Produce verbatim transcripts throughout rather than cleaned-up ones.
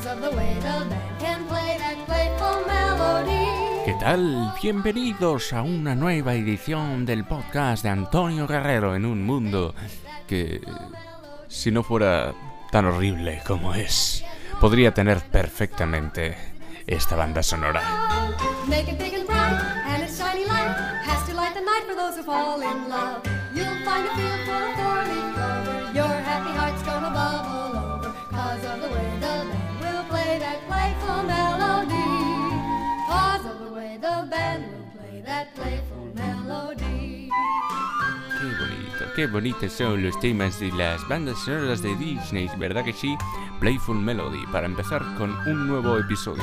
¿Qué tal? Bienvenidos a una nueva edición del podcast de Antonio Guerrero en un mundo que, si no fuera tan horrible como es, podría tener perfectamente esta banda sonora. Qué bonito, qué bonitos son los temas de las bandas sonoras de Disney, ¿verdad que sí? Playful Melody, para empezar con un nuevo episodio.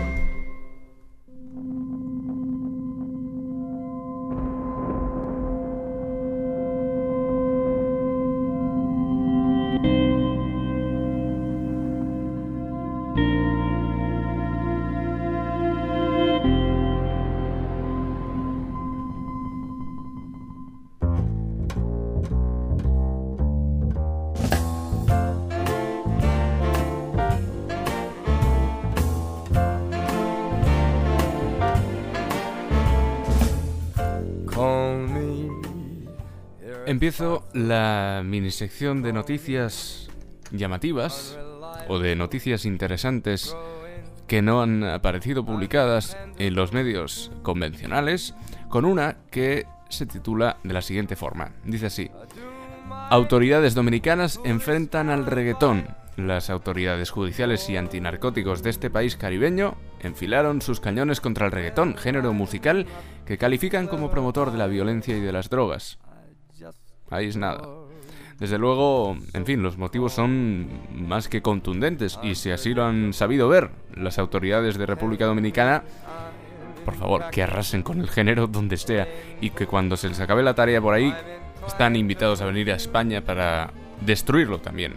Empiezo la minisección de noticias llamativas o de noticias interesantes que no han aparecido publicadas en los medios convencionales con una que se titula de la siguiente forma. Dice así: autoridades dominicanas enfrentan al reggaetón. Las autoridades judiciales y antinarcóticos de este país caribeño enfilaron sus cañones contra el reggaetón, género musical que califican como promotor de la violencia y de las drogas. Ahí es nada. Desde luego, en fin, los motivos son más que contundentes y si así lo han sabido ver las autoridades de República Dominicana, por favor, que arrasen con el género donde sea y que cuando se les acabe la tarea por ahí, están invitados a venir a España para destruirlo también.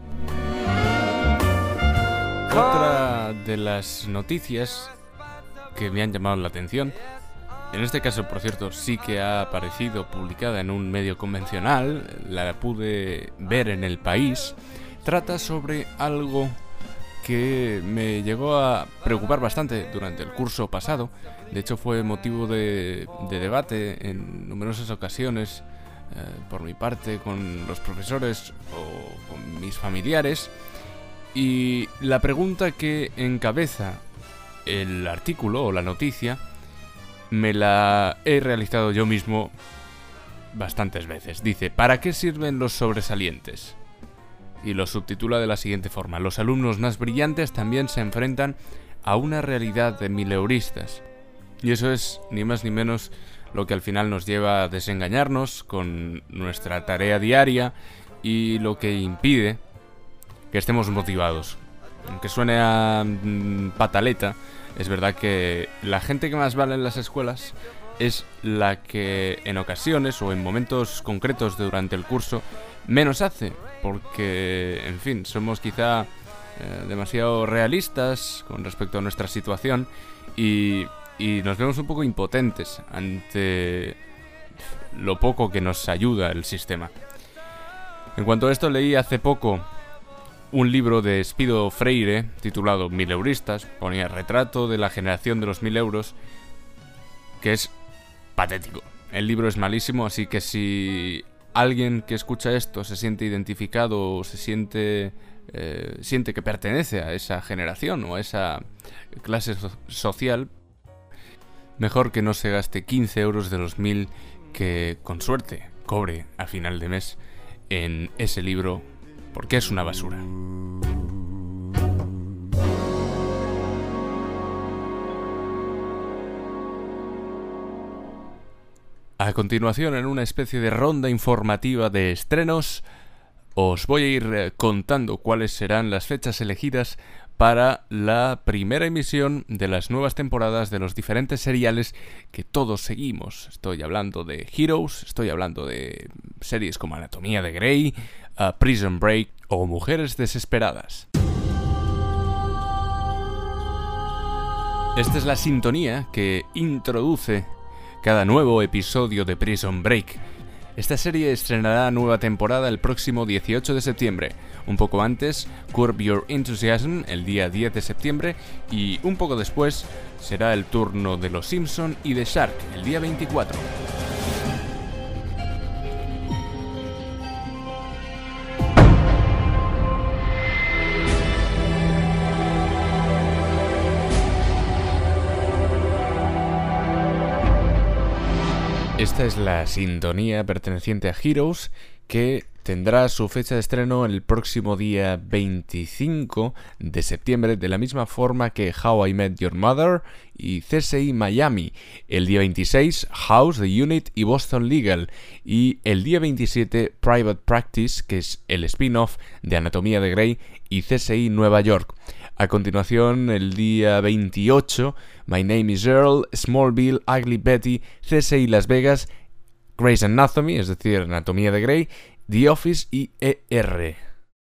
Otra de las noticias que me han llamado la atención, en este caso, por cierto, sí que ha aparecido publicada en un medio convencional, la pude ver en El País, trata sobre algo que me llegó a preocupar bastante durante el curso pasado. De hecho, fue motivo de, de debate en numerosas ocasiones eh, por mi parte con los profesores o con mis familiares. Y la pregunta que encabeza el artículo o la noticia me la he realizado yo mismo bastantes veces. Dice: ¿para qué sirven los sobresalientes? Y lo subtitula de la siguiente forma: los alumnos más brillantes también se enfrentan a una realidad de mileuristas. Y eso es ni más ni menos lo que al final nos lleva a desengañarnos con nuestra tarea diaria y lo que impide que estemos motivados. Aunque suene a mm, pataleta, es verdad que la gente que más vale en las escuelas es la que en ocasiones o en momentos concretos durante el curso menos hace, porque, en fin, somos quizá eh, demasiado realistas con respecto a nuestra situación y, y nos vemos un poco impotentes ante lo poco que nos ayuda el sistema. En cuanto a esto, leí hace poco un libro de Espido Freire titulado Mileuristas, ponía retrato de la generación de los mil euros, que es patético. El libro es malísimo, así que si alguien que escucha esto se siente identificado o se siente, eh, siente que pertenece a esa generación o a esa clase so- social, mejor que no se gaste quince euros de los mil que, con suerte, cobre a final de mes en ese libro, porque es una basura. A continuación, en una especie de ronda informativa de estrenos, os voy a ir contando cuáles serán las fechas elegidas para la primera emisión de las nuevas temporadas de los diferentes seriales que todos seguimos. Estoy hablando de Heroes, estoy hablando de series como Anatomía de Grey, uh, Prison Break o Mujeres Desesperadas. Esta es la sintonía que introduce cada nuevo episodio de Prison Break. Esta serie estrenará nueva temporada el próximo dieciocho de septiembre. Un poco antes, Curb Your Enthusiasm el día diez de septiembre y un poco después será el turno de Los Simpson y de Shark el día veinticuatro. Esta es la sintonía perteneciente a Heroes, que tendrá su fecha de estreno el próximo día veinticinco de septiembre, de la misma forma que How I Met Your Mother y C S I Miami. El día veintiséis, House, The Unit y Boston Legal. Y el día veintisiete, Private Practice, que es el spin-off de Anatomía de Grey y C S I Nueva York. A continuación, el día veintiocho, My Name is Earl, Smallville, Ugly Betty, C S I Las Vegas, Grey's Anatomy, es decir, Anatomía de Grey, The Office y E R.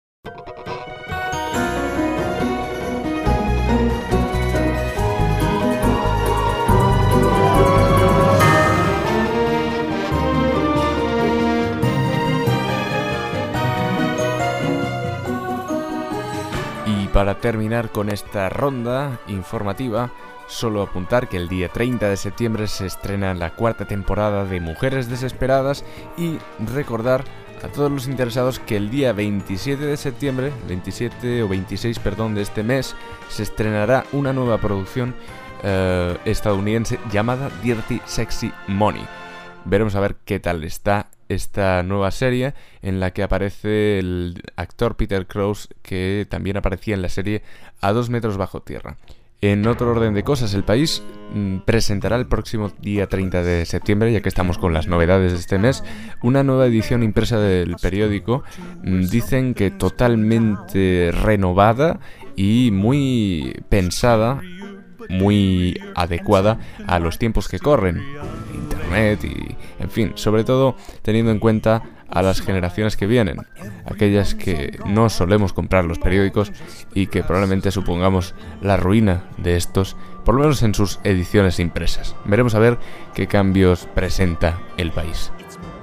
Y para terminar con esta ronda informativa, solo apuntar que el día treinta de septiembre se estrena la cuarta temporada de Mujeres Desesperadas y recordar a todos los interesados que el día veintisiete de septiembre, veintisiete o veintiséis, perdón, de este mes, se estrenará una nueva producción eh, estadounidense llamada Dirty Sexy Money. Veremos a ver qué tal está esta nueva serie en la que aparece el actor Peter Krause, que también aparecía en la serie A dos metros bajo tierra. En otro orden de cosas, El País mmm, presentará el próximo día treinta de septiembre, ya que estamos con las novedades de este mes, una nueva edición impresa del periódico. Mmm, dicen que totalmente renovada y muy pensada, muy adecuada a los tiempos que corren. Internet y, en fin, sobre todo teniendo en cuenta a las generaciones que vienen, aquellas que no solemos comprar los periódicos y que probablemente supongamos la ruina de estos, por lo menos en sus ediciones impresas. Veremos a ver qué cambios presenta El País.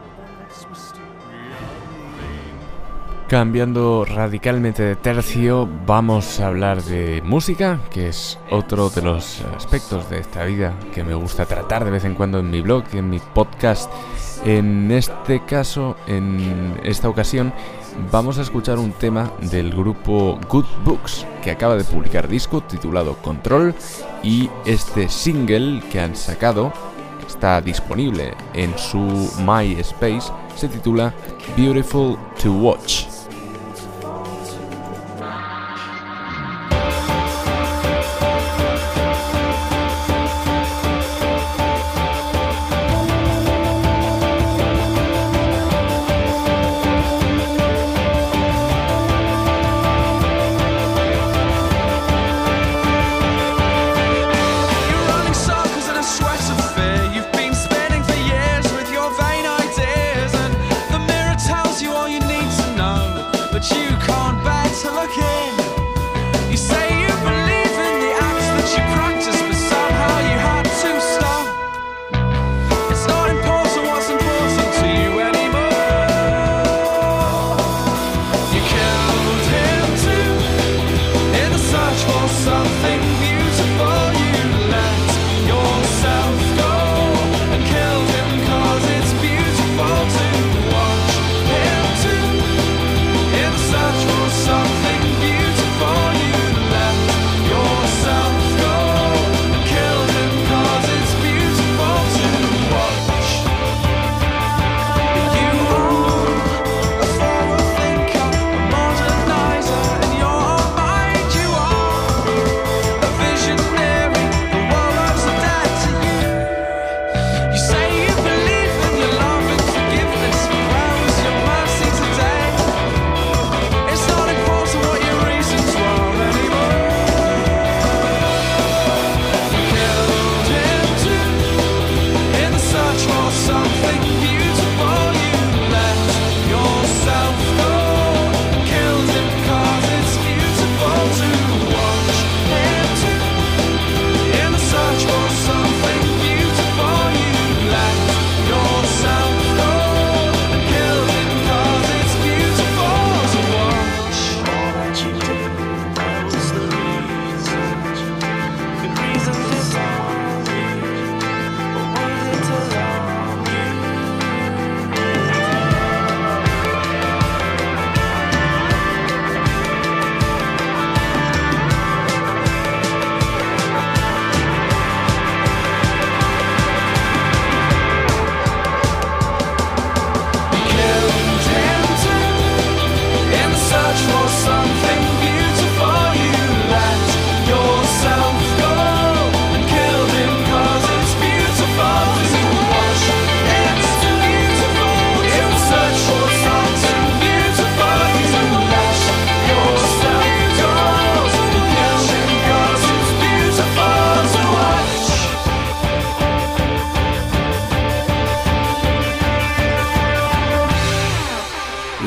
Cambiando radicalmente de tercio, vamos a hablar de música, que es otro de los aspectos de esta vida que me gusta tratar de vez en cuando en mi blog y en mi podcast. En este caso, en esta ocasión, vamos a escuchar un tema del grupo Good Books, que acaba de publicar disco titulado Control, y este single que han sacado, que está disponible en su MySpace, se titula Beautiful to Watch. Tells you all you need to know.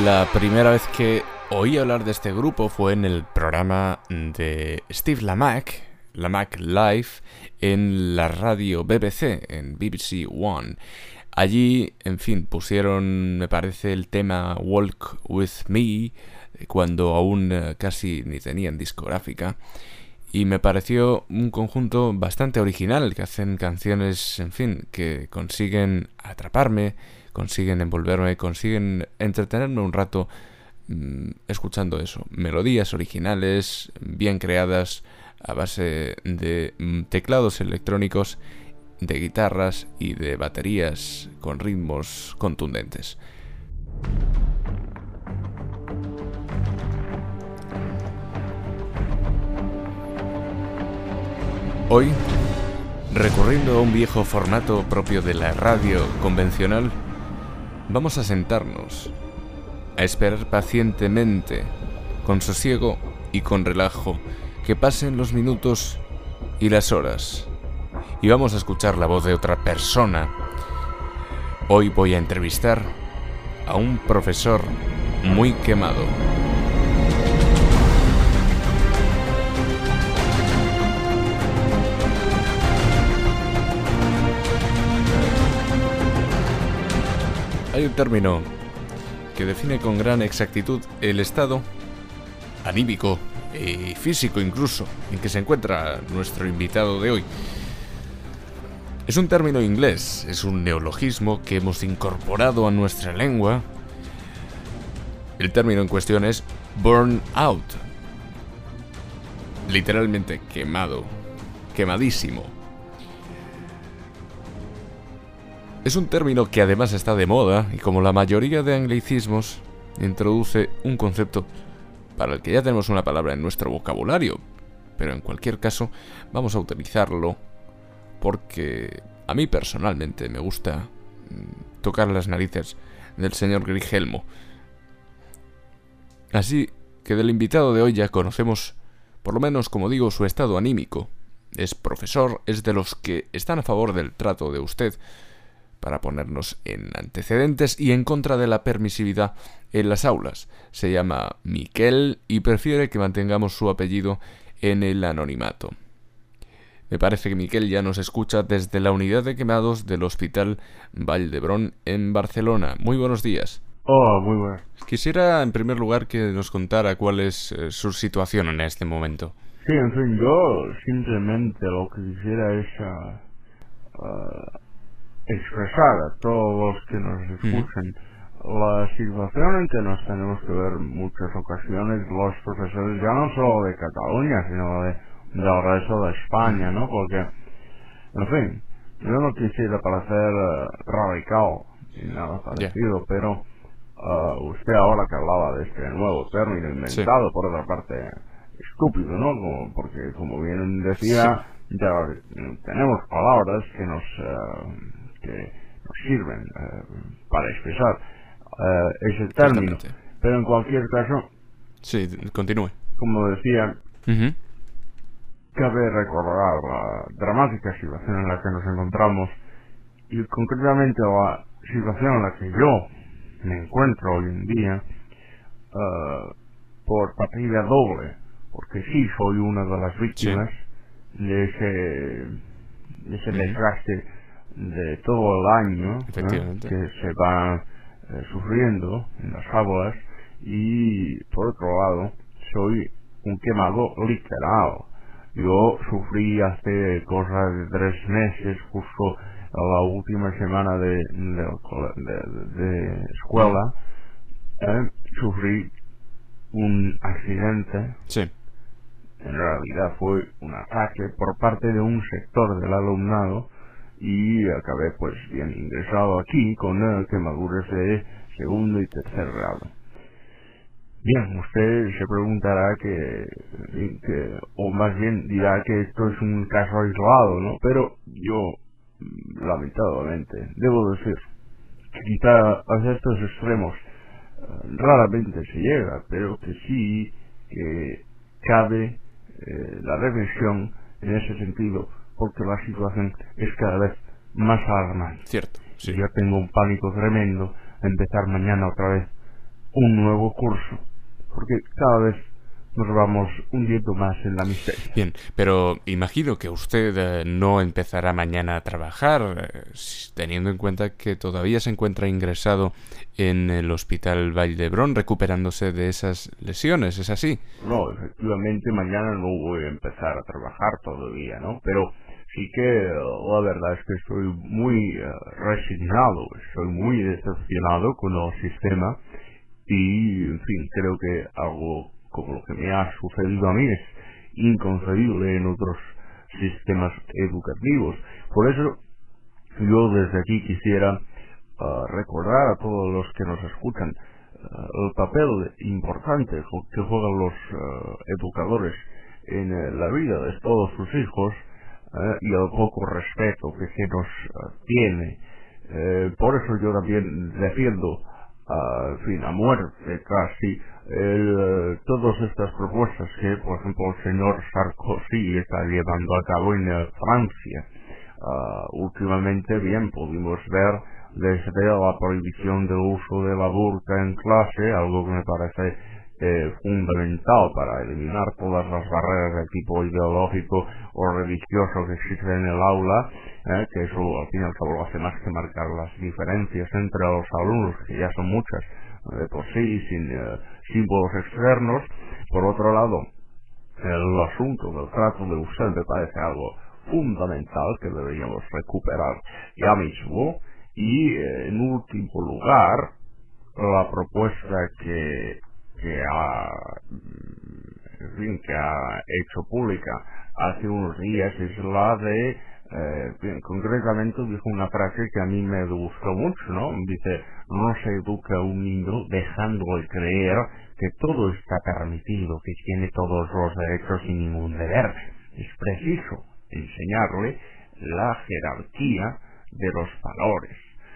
la primera vez que oí hablar de este grupo fue en el programa de Steve Lamacq, Lamacq Live, en la radio B B C, en B B C One. Allí, en fin, pusieron, me parece, el tema Walk With Me, cuando aún eh, casi ni tenían discográfica. Y me pareció un conjunto bastante original, que hacen canciones, en fin, que consiguen atraparme, consiguen envolverme, consiguen entretenerme un rato mmm, escuchando eso. Melodías originales, bien creadas, a base de mmm, teclados electrónicos, de guitarras y de baterías con ritmos contundentes. Hoy, recurriendo a un viejo formato propio de la radio convencional, vamos a sentarnos, a esperar pacientemente, con sosiego y con relajo, que pasen los minutos y las horas, y vamos a escuchar la voz de otra persona. Hoy voy a entrevistar a un profesor muy quemado. Hay un término que define con gran exactitud el estado anímico y físico incluso en que se encuentra nuestro invitado de hoy. Es un término inglés, es un neologismo que hemos incorporado a nuestra lengua. El término en cuestión es burn out, literalmente quemado, quemadísimo. Es un término que además está de moda y, como la mayoría de anglicismos, introduce un concepto para el que ya tenemos una palabra en nuestro vocabulario, pero en cualquier caso vamos a utilizarlo porque a mí personalmente me gusta tocar las narices del señor Grigelmo. Así que del invitado de hoy ya conocemos, por lo menos como digo, su estado anímico. Es profesor, es de los que están a favor del trato de usted, para ponernos en antecedentes, y en contra de la permisividad en las aulas. Se llama Miquel y prefiere que mantengamos su apellido en el anonimato. Me parece que Miquel ya nos escucha desde la unidad de quemados del Hospital Vall d'Hebron en Barcelona. Muy buenos días. Hola, muy buenas. Quisiera en primer lugar que nos contara cuál es eh, su situación en este momento. Sí, en fin, yo simplemente lo que quisiera es uh, uh, expresar a todos los que nos escuchen mm. la situación en que nos tenemos que ver muchas ocasiones los profesores, ya no solo de Cataluña, sino de, del resto de España, ¿no? Porque, en fin, yo no quisiera parecer uh, radical ni nada parecido, yeah. pero uh, usted ahora que hablaba de este nuevo término inventado, sí. por otra parte, estúpido, ¿no? Como, porque, como bien decía, sí. ya tenemos palabras que nos... Uh, que nos sirven uh, para expresar uh, ese término, pero en cualquier caso, sí, continúe. Como decía, uh-huh. cabe recordar la dramática situación en la que nos encontramos y concretamente la situación en la que yo me encuentro hoy en día uh, por partida doble, porque sí soy una de las víctimas sí. de ese, de ese uh-huh. desgaste de todo el año, ¿eh? que se va eh, sufriendo en las aulas, y por otro lado soy un quemado literal. Yo sufrí hace cosa de tres meses, justo la última semana de, de, de, de escuela, eh, sufrí un accidente. Sí. En realidad fue un ataque por parte de un sector del alumnado, y acabé pues bien ingresado aquí con uh, quemaduras de segundo y tercer grado. Bien, usted se preguntará que, que, o más bien dirá que esto es un caso aislado, ¿no? Pero yo, lamentablemente, debo decir que quizá a estos extremos uh, raramente se llega, pero que sí que cabe eh, la reflexión en ese sentido, porque la situación es cada vez más alarmante. Cierto, sí. Yo tengo un pánico tremendo a empezar mañana otra vez un nuevo curso, porque cada vez nos vamos hundiendo más en la miseria. Bien, pero imagino que usted eh, no empezará mañana a trabajar, eh, teniendo en cuenta que todavía se encuentra ingresado en el Hospital Vall d'Hebron recuperándose de esas lesiones, ¿es así? No, efectivamente mañana no voy a empezar a trabajar todavía, ¿no? Pero sí que uh, la verdad es que estoy muy uh, resignado, estoy muy decepcionado con el sistema y, en fin, creo que algo como lo que me ha sucedido a mí es inconcebible en otros sistemas educativos. Por eso yo desde aquí quisiera uh, recordar a todos los que nos escuchan uh, el papel importante que juegan los uh, educadores en uh, la vida de todos sus hijos uh, y el poco respeto que se nos uh, tiene. Uh, por eso yo también defiendo Uh, en fin, a muerte casi el, uh, todas estas propuestas que, por ejemplo, el señor Sarkozy está llevando a cabo en uh, Francia. Uh, últimamente, bien, pudimos ver desde la prohibición del uso de la burka en clase, algo que me parece eh, fundamental para eliminar todas las barreras de tipo ideológico o religioso que existen en el aula, eh, que eso al fin y al cabo hace más que marcar las diferencias entre los alumnos, que ya son muchas de por sí, sin eh, símbolos externos. Por otro lado, el asunto del trato de usted me parece algo fundamental que deberíamos recuperar ya mismo. Y eh, en último lugar, la propuesta que que ha, en fin, que ha hecho pública hace unos días es la de, eh, bien, concretamente dijo una frase que a mí me gustó mucho, ¿no? Dice, no se educa a un niño dejándole creer que todo está permitido, que tiene todos los derechos y ningún deber. Es preciso enseñarle la jerarquía de los valores.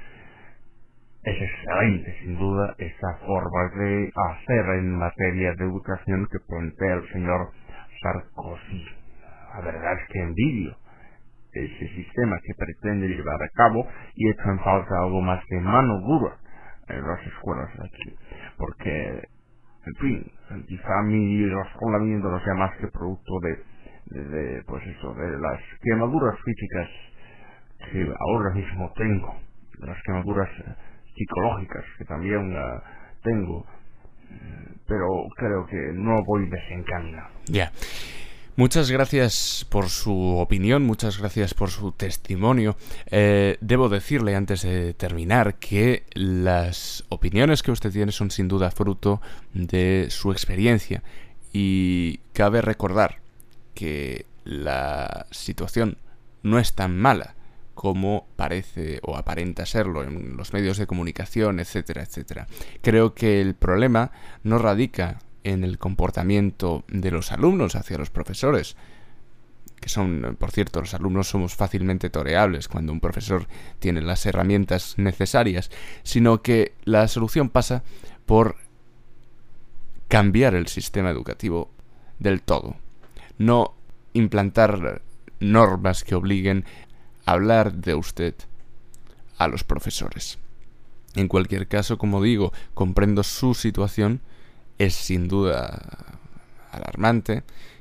Es excelente, sin duda, esa forma de hacer en materia de educación que plantea el señor Sarkozy. La verdad es que envidio ese sistema que pretende llevar a cabo y echo en falta algo más de mano dura en las escuelas de aquí. Porque, en fin, quizá mi razonamiento no sea más que producto de, de, de, pues eso, de las quemaduras físicas que ahora mismo tengo, de las quemaduras psicológicas que también uh, tengo, pero creo que no voy desencaminado. Ya. Yeah. Muchas gracias por su opinión, muchas gracias por su testimonio. Eh, debo decirle antes de terminar que las opiniones que usted tiene son sin duda fruto de su experiencia y cabe recordar que la situación no es tan mala como parece o aparenta serlo en los medios de comunicación, etcétera, etcétera. Creo que el problema no radica en el comportamiento de los alumnos hacia los profesores, que son, por cierto, los alumnos somos fácilmente toreables cuando un profesor tiene las herramientas necesarias, sino que la solución pasa por cambiar el sistema educativo del todo, no implantar normas que obliguen hablar de usted a los profesores. En cualquier caso, como digo, comprendo su situación, es sin duda alarmante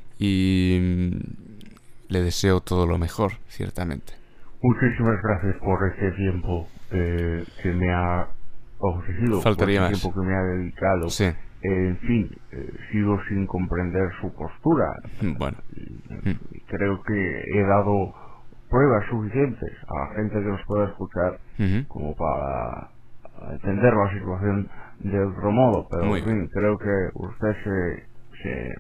y le deseo todo lo mejor, ciertamente. Muchísimas gracias por este tiempo eh, que me ha ofrecido, Faltaría por el más. tiempo que me ha dedicado. Sí. Eh, en fin, eh, sigo sin comprender su postura. Bueno. Eh, creo que he dado pruebas suficientes a la gente que nos pueda escuchar uh-huh. como para entender la situación de otro modo, pero Muy en fin, bien. creo que usted se se,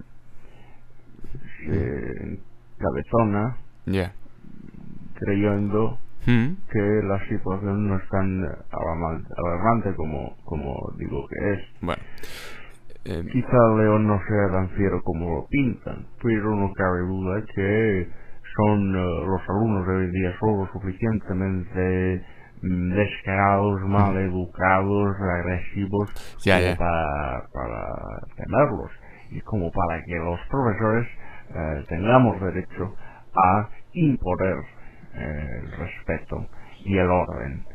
se cabezona yeah. creyendo uh-huh. que la situación no es tan alarmante como, como digo que es. Bueno. Eh, Quizá León no sea tan fiero como lo pintan, pero no cabe duda que son uh, los alumnos de hoy en día son lo suficientemente mm, descarados, mal educados, agresivos, ya, como ya. Para, para temerlos y como para que los profesores eh, tengamos derecho a imponer eh, el respeto y el orden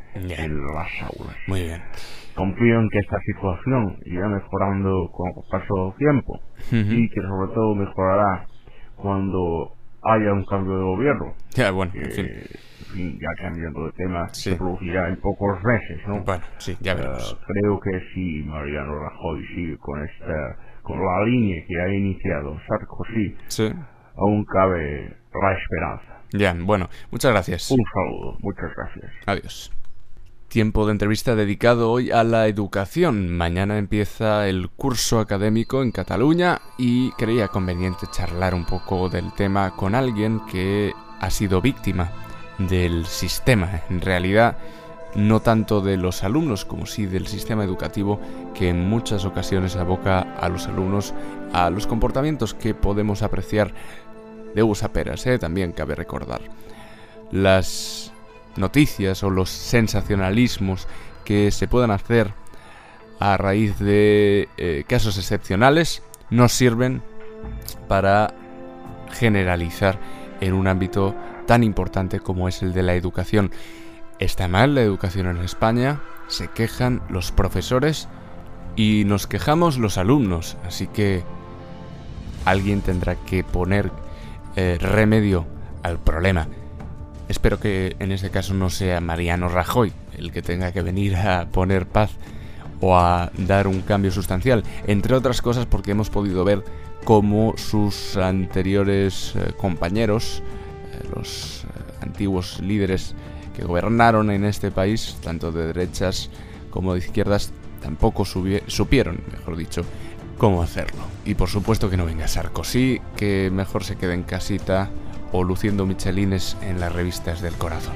yeah. en las aulas. Muy bien. Confío en que esta situación irá mejorando con el paso del tiempo uh-huh. y que sobre todo mejorará cuando haya un cambio de gobierno. Ya, yeah, bueno, que, en fin. en fin, ya cambiando de tema, sí. se producirá en pocos meses, ¿no? Bueno, sí, ya veremos. Uh, creo que si Mariano Rajoy sigue con esta, con la línea que ha iniciado Sarkozy, sí. aún cabe la esperanza. Ya, bueno, muchas gracias. Un saludo, muchas gracias. Adiós. Tiempo de entrevista dedicado hoy a la educación. Mañana empieza el curso académico en Cataluña y creía conveniente charlar un poco del tema con alguien que ha sido víctima del sistema. En realidad, no tanto de los alumnos como sí del sistema educativo, que en muchas ocasiones aboca a los alumnos a los comportamientos que podemos apreciar de uvas a peras, ¿eh? También cabe recordar. Las noticias o los sensacionalismos que se puedan hacer a raíz de eh, casos excepcionales no sirven para generalizar en un ámbito tan importante como es el de la educación. Está mal la educación en España, se quejan los profesores y nos quejamos los alumnos, así que alguien tendrá que poner eh, remedio al problema. Espero que en este caso no sea Mariano Rajoy el que tenga que venir a poner paz o a dar un cambio sustancial, entre otras cosas porque hemos podido ver cómo sus anteriores eh, compañeros, eh, los eh, antiguos líderes que gobernaron en este país, tanto de derechas como de izquierdas, tampoco subi- supieron, mejor dicho, cómo hacerlo. Y por supuesto que no venga Sarkozy, que mejor se quede en casita o luciendo michelines en las revistas del corazón.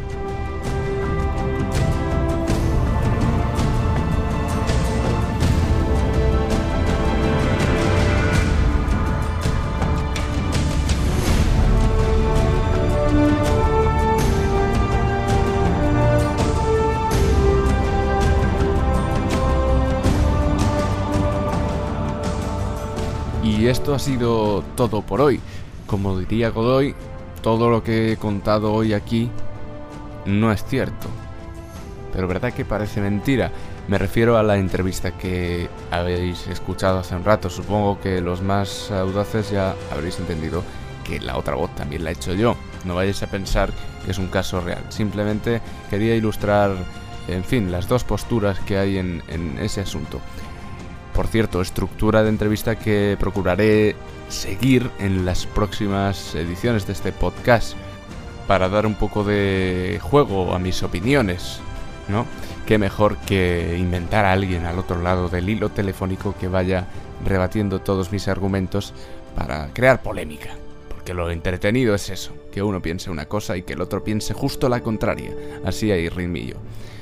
Y esto ha sido todo por hoy. Como diría Godoy, todo lo que he contado hoy aquí no es cierto. Pero ¿verdad que parece mentira? Me refiero a la entrevista que habéis escuchado hace un rato. Supongo que los más audaces ya habréis entendido que la otra voz también la he hecho yo. No vayáis a pensar que es un caso real. Simplemente quería ilustrar, en fin, las dos posturas que hay en, en ese asunto. Por cierto, estructura de entrevista que procuraré seguir en las próximas ediciones de este podcast para dar un poco de juego a mis opiniones, ¿no? Qué mejor que inventar a alguien al otro lado del hilo telefónico que vaya rebatiendo todos mis argumentos para crear polémica. Porque lo entretenido es eso, que uno piense una cosa y que el otro piense justo la contraria. Así hay ritmillo.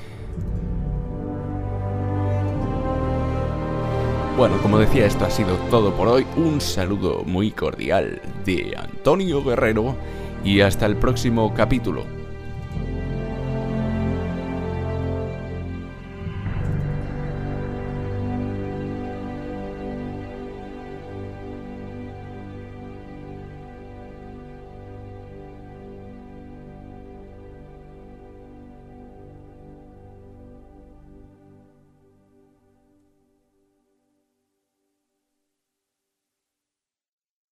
Bueno, como decía, esto ha sido todo por hoy. Un saludo muy cordial de Antonio Guerrero y hasta el próximo capítulo.